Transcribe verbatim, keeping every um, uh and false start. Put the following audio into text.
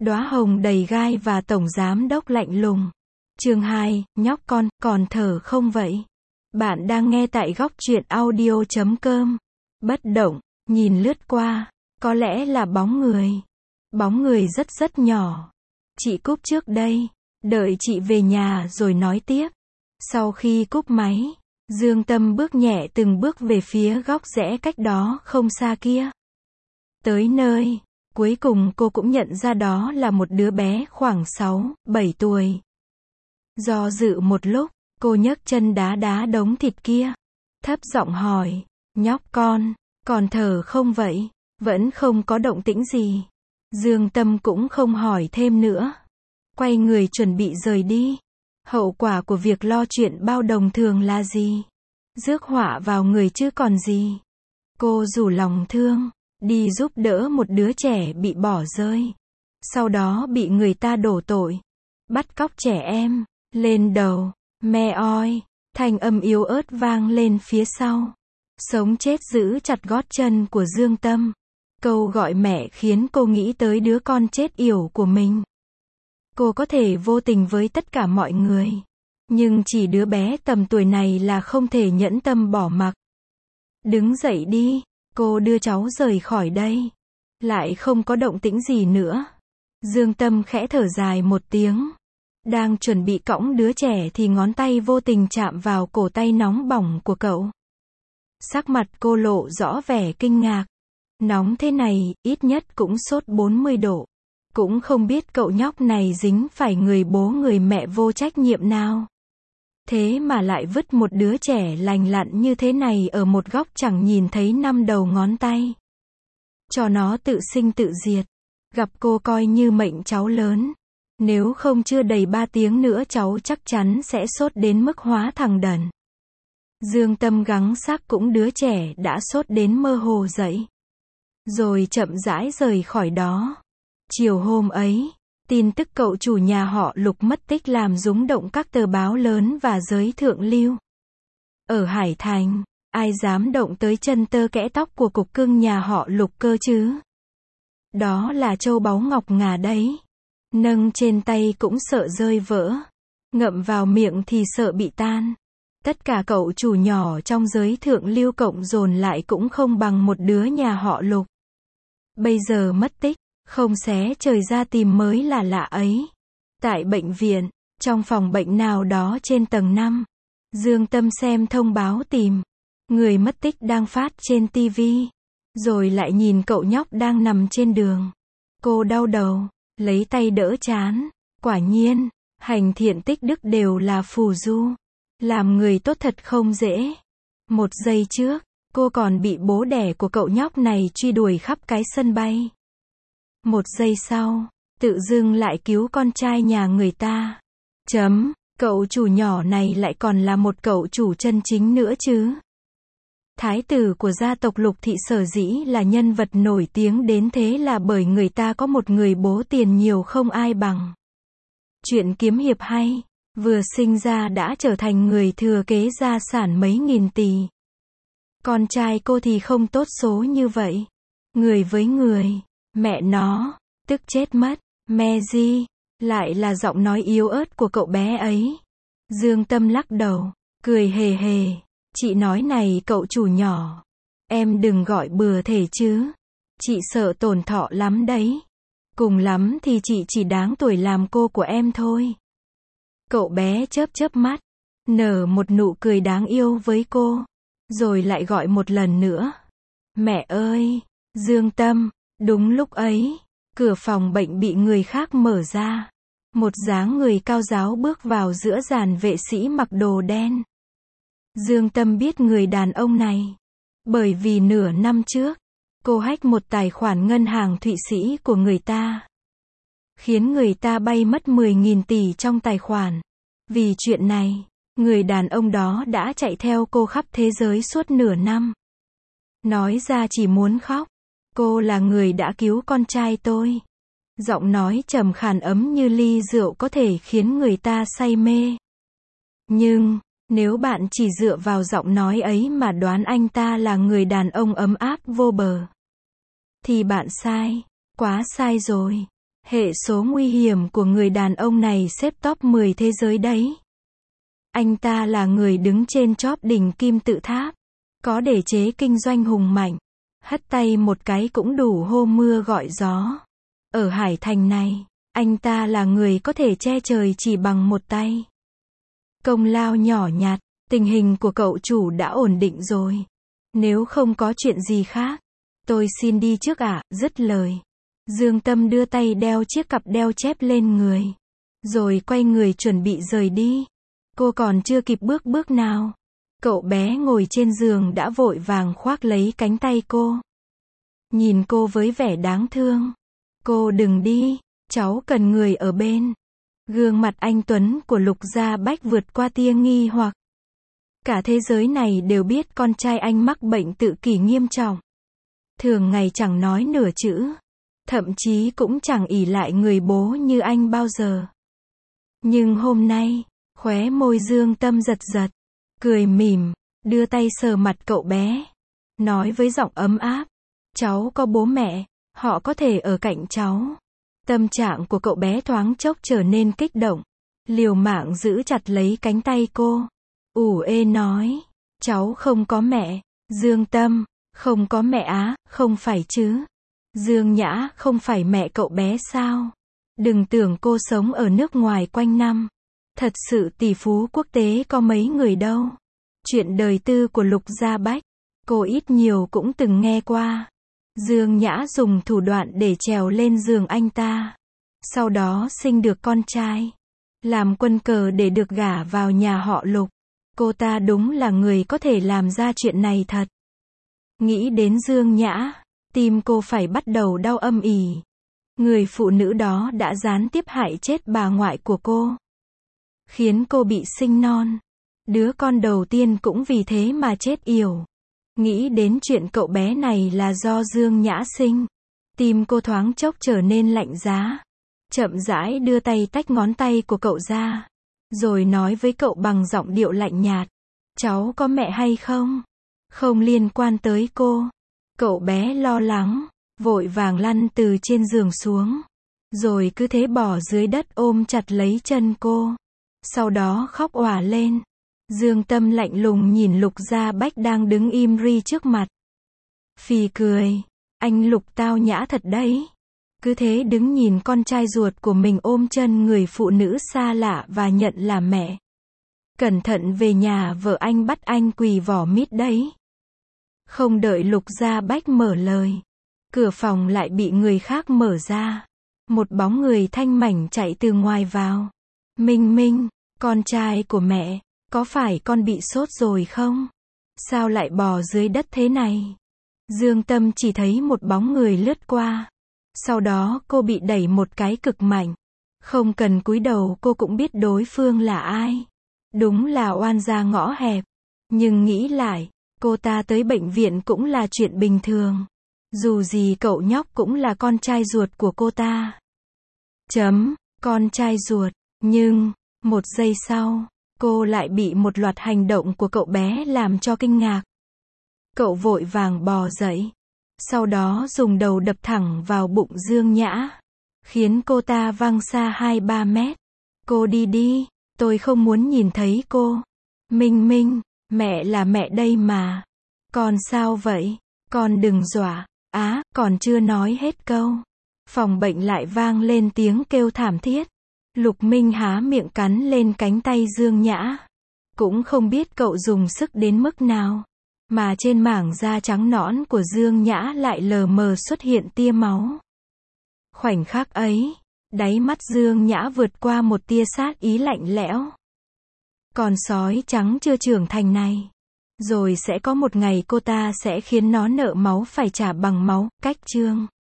Đóa hồng đầy gai và tổng giám đốc lạnh lùng. Chương hai, nhóc con, còn thở không vậy? Bạn đang nghe tại góc truyện audio chấm com. Bất động, nhìn lướt qua, có lẽ là bóng người. Bóng người rất rất nhỏ. Chị cúp trước đây, đợi chị về nhà rồi nói tiếp. Sau khi cúp máy, Dương Tâm bước nhẹ từng bước về phía góc rẽ cách đó không xa kia. Tới nơi, cuối cùng cô cũng nhận ra đó là một đứa bé khoảng sáu, bảy tuổi. Do dự một lúc, cô nhấc chân đá đá đống thịt kia. Thấp giọng hỏi, nhóc con, còn thở không vậy? Vẫn không có động tĩnh gì. Dương Tâm cũng không hỏi thêm nữa. Quay người chuẩn bị rời đi. Hậu quả của việc lo chuyện bao đồng thường là gì? Rước họa vào người chứ còn gì. Cô rủ lòng thương, đi giúp đỡ một đứa trẻ bị bỏ rơi. Sau đó bị người ta đổ tội. Bắt cóc trẻ em, lên đầu, me oi, thanh âm yếu ớt vang lên phía sau. Sống chết giữ chặt gót chân của Dương Tâm. Câu gọi mẹ khiến cô nghĩ tới đứa con chết yểu của mình. Cô có thể vô tình với tất cả mọi người. Nhưng chỉ đứa bé tầm tuổi này là không thể nhẫn tâm bỏ mặc. Đứng dậy đi, cô đưa cháu rời khỏi đây. Lại không có động tĩnh gì nữa. Dương Tâm khẽ thở dài một tiếng. Đang chuẩn bị cõng đứa trẻ thì ngón tay vô tình chạm vào cổ tay nóng bỏng của cậu. Sắc mặt cô lộ rõ vẻ kinh ngạc. Nóng thế này, ít nhất cũng sốt bốn mươi độ. Cũng không biết cậu nhóc này dính phải người bố người mẹ vô trách nhiệm nào. Thế mà lại vứt một đứa trẻ lành lặn như thế này ở một góc chẳng nhìn thấy năm đầu ngón tay. Cho nó tự sinh tự diệt. Gặp cô coi như mệnh cháu lớn. Nếu không chưa đầy ba tiếng nữa cháu chắc chắn sẽ sốt đến mức hóa thằng đần. Dương Tâm gắng xác cũng đứa trẻ đã sốt đến mơ hồ dậy. Rồi chậm rãi rời khỏi đó. Chiều hôm ấy, tin tức cậu chủ nhà họ Lục mất tích làm rúng động các tờ báo lớn và giới thượng lưu. Ở Hải Thành, ai dám động tới chân tơ kẽ tóc của cục cưng nhà họ Lục cơ chứ? Đó là châu báu ngọc ngà đấy. Nâng trên tay cũng sợ rơi vỡ. Ngậm vào miệng thì sợ bị tan. Tất cả cậu chủ nhỏ trong giới thượng lưu cộng dồn lại cũng không bằng một đứa nhà họ Lục. Bây giờ mất tích, không xé trời ra tìm mới là lạ ấy. Tại bệnh viện, trong phòng bệnh nào đó trên tầng năm, Dương Tâm xem thông báo tìm. Người mất tích đang phát trên tivi. Rồi lại nhìn cậu nhóc đang nằm trên đường. Cô đau đầu, lấy tay đỡ trán. Quả nhiên, hành thiện tích đức đều là phù du. Làm người tốt thật không dễ. Một giây trước, cô còn bị bố đẻ của cậu nhóc này truy đuổi khắp cái sân bay. Một giây sau, tự dưng lại cứu con trai nhà người ta. Chấm, cậu chủ nhỏ này lại còn là một cậu chủ chân chính nữa chứ. Thái tử của gia tộc Lục thị sở dĩ là nhân vật nổi tiếng đến thế là bởi người ta có một người bố tiền nhiều không ai bằng. Chuyện kiếm hiệp hay, vừa sinh ra đã trở thành người thừa kế gia sản mấy nghìn tỷ. Con trai cô thì không tốt số như vậy. Người với người, mẹ nó, tức chết mất. Meji, lại là giọng nói yếu ớt của cậu bé ấy. Dương Tâm lắc đầu, cười hề hề. Chị nói này cậu chủ nhỏ, em đừng gọi bừa thể chứ. Chị sợ tổn thọ lắm đấy. Cùng lắm thì chị chỉ đáng tuổi làm cô của em thôi. Cậu bé chớp chớp mắt, nở một nụ cười đáng yêu với cô. Rồi lại gọi một lần nữa. Mẹ ơi, Dương Tâm. Đúng lúc ấy, cửa phòng bệnh bị người khác mở ra. Một dáng người cao ráo bước vào giữa dàn vệ sĩ mặc đồ đen. Dương Tâm biết người đàn ông này. Bởi vì nửa năm trước, cô hack một tài khoản ngân hàng Thụy Sĩ của người ta. Khiến người ta bay mất mười nghìn tỷ trong tài khoản. Vì chuyện này, người đàn ông đó đã chạy theo cô khắp thế giới suốt nửa năm. Nói ra chỉ muốn khóc. Cô là người đã cứu con trai tôi. Giọng nói trầm khàn ấm như ly rượu có thể khiến người ta say mê. Nhưng, nếu bạn chỉ dựa vào giọng nói ấy mà đoán anh ta là người đàn ông ấm áp vô bờ, thì bạn sai, quá sai rồi. Hệ số nguy hiểm của người đàn ông này xếp top mười thế giới đấy. Anh ta là người đứng trên chóp đỉnh kim tự tháp. Có thể chế kinh doanh hùng mạnh. Hất tay một cái cũng đủ hô mưa gọi gió. Ở Hải Thành này, anh ta là người có thể che trời chỉ bằng một tay. Công lao nhỏ nhặt, tình hình của cậu chủ đã ổn định rồi. Nếu không có chuyện gì khác, tôi xin đi trước ạ, à, dứt lời. Dương Tâm đưa tay đeo chiếc cặp đeo chép lên người. Rồi quay người chuẩn bị rời đi. Cô còn chưa kịp bước bước nào. Cậu bé ngồi trên giường đã vội vàng khoác lấy cánh tay cô. Nhìn cô với vẻ đáng thương. Cô đừng đi, cháu cần người ở bên. Gương mặt anh Tuấn của Lục Gia Bách vượt qua tia nghi hoặc. Cả thế giới này đều biết con trai anh mắc bệnh tự kỷ nghiêm trọng. Thường ngày chẳng nói nửa chữ. Thậm chí cũng chẳng ỷ lại người bố như anh bao giờ. Nhưng hôm nay, khóe môi Dương Tâm giật giật. Cười mỉm, đưa tay sờ mặt cậu bé. Nói với giọng ấm áp. Cháu có bố mẹ, họ có thể ở cạnh cháu. Tâm trạng của cậu bé thoáng chốc trở nên kích động. Liều mạng giữ chặt lấy cánh tay cô. ủ ê nói. Cháu không có mẹ. Dương Tâm, không có mẹ á, không phải chứ. Dương Nhã không phải mẹ cậu bé sao? Đừng tưởng cô sống ở nước ngoài quanh năm. Thật sự tỷ phú quốc tế có mấy người đâu. Chuyện đời tư của Lục Gia Bách, cô ít nhiều cũng từng nghe qua. Dương Nhã dùng thủ đoạn để trèo lên giường anh ta. Sau đó sinh được con trai. Làm quân cờ để được gả vào nhà họ Lục. Cô ta đúng là người có thể làm ra chuyện này thật. Nghĩ đến Dương Nhã, tim cô phải bắt đầu đau âm ỉ. Người phụ nữ đó đã gián tiếp hại chết bà ngoại của cô. Khiến cô bị sinh non. Đứa con đầu tiên cũng vì thế mà chết yểu. Nghĩ đến chuyện cậu bé này là do Dương Nhã sinh. Tim cô thoáng chốc trở nên lạnh giá. Chậm rãi đưa tay tách ngón tay của cậu ra. Rồi nói với cậu bằng giọng điệu lạnh nhạt. Cháu có mẹ hay không? Không liên quan tới cô. Cậu bé lo lắng, vội vàng lăn từ trên giường xuống. Rồi cứ thế bỏ dưới đất ôm chặt lấy chân cô. Sau đó khóc òa lên. Dương Tâm lạnh lùng nhìn Lục Gia Bách đang đứng im ri trước mặt. Phì cười. Anh Lục tao nhã thật đấy. Cứ thế đứng nhìn con trai ruột của mình ôm chân người phụ nữ xa lạ và nhận là mẹ. Cẩn thận về nhà vợ anh bắt anh quỳ vỏ mít đấy. Không đợi Lục Gia Bách mở lời. Cửa phòng lại bị người khác mở ra. Một bóng người thanh mảnh chạy từ ngoài vào. Minh Minh, con trai của mẹ, có phải con bị sốt rồi không? Sao lại bò dưới đất thế này? Dương Tâm chỉ thấy một bóng người lướt qua. Sau đó cô bị đẩy một cái cực mạnh. Không cần cúi đầu cô cũng biết đối phương là ai. Đúng là oan gia ngõ hẹp. Nhưng nghĩ lại, cô ta tới bệnh viện cũng là chuyện bình thường. Dù gì cậu nhóc cũng là con trai ruột của cô ta. Chấm, con trai ruột. Nhưng, một giây sau, cô lại bị một loạt hành động của cậu bé làm cho kinh ngạc. Cậu vội vàng bò dậy. Sau đó dùng đầu đập thẳng vào bụng Dương Nhã. Khiến cô ta văng xa hai ba mét. Cô đi đi, tôi không muốn nhìn thấy cô. Minh Minh, mẹ là mẹ đây mà. Con sao vậy? Con đừng dọa. Á, còn chưa nói hết câu. Phòng bệnh lại vang lên tiếng kêu thảm thiết. Lục Minh há miệng cắn lên cánh tay Dương Nhã. Cũng không biết cậu dùng sức đến mức nào. Mà trên mảng da trắng nõn của Dương Nhã lại lờ mờ xuất hiện tia máu. Khoảnh khắc ấy, đáy mắt Dương Nhã vượt qua một tia sát ý lạnh lẽo. Con sói trắng chưa trưởng thành này. Rồi sẽ có một ngày cô ta sẽ khiến nó nợ máu phải trả bằng máu, cách chương.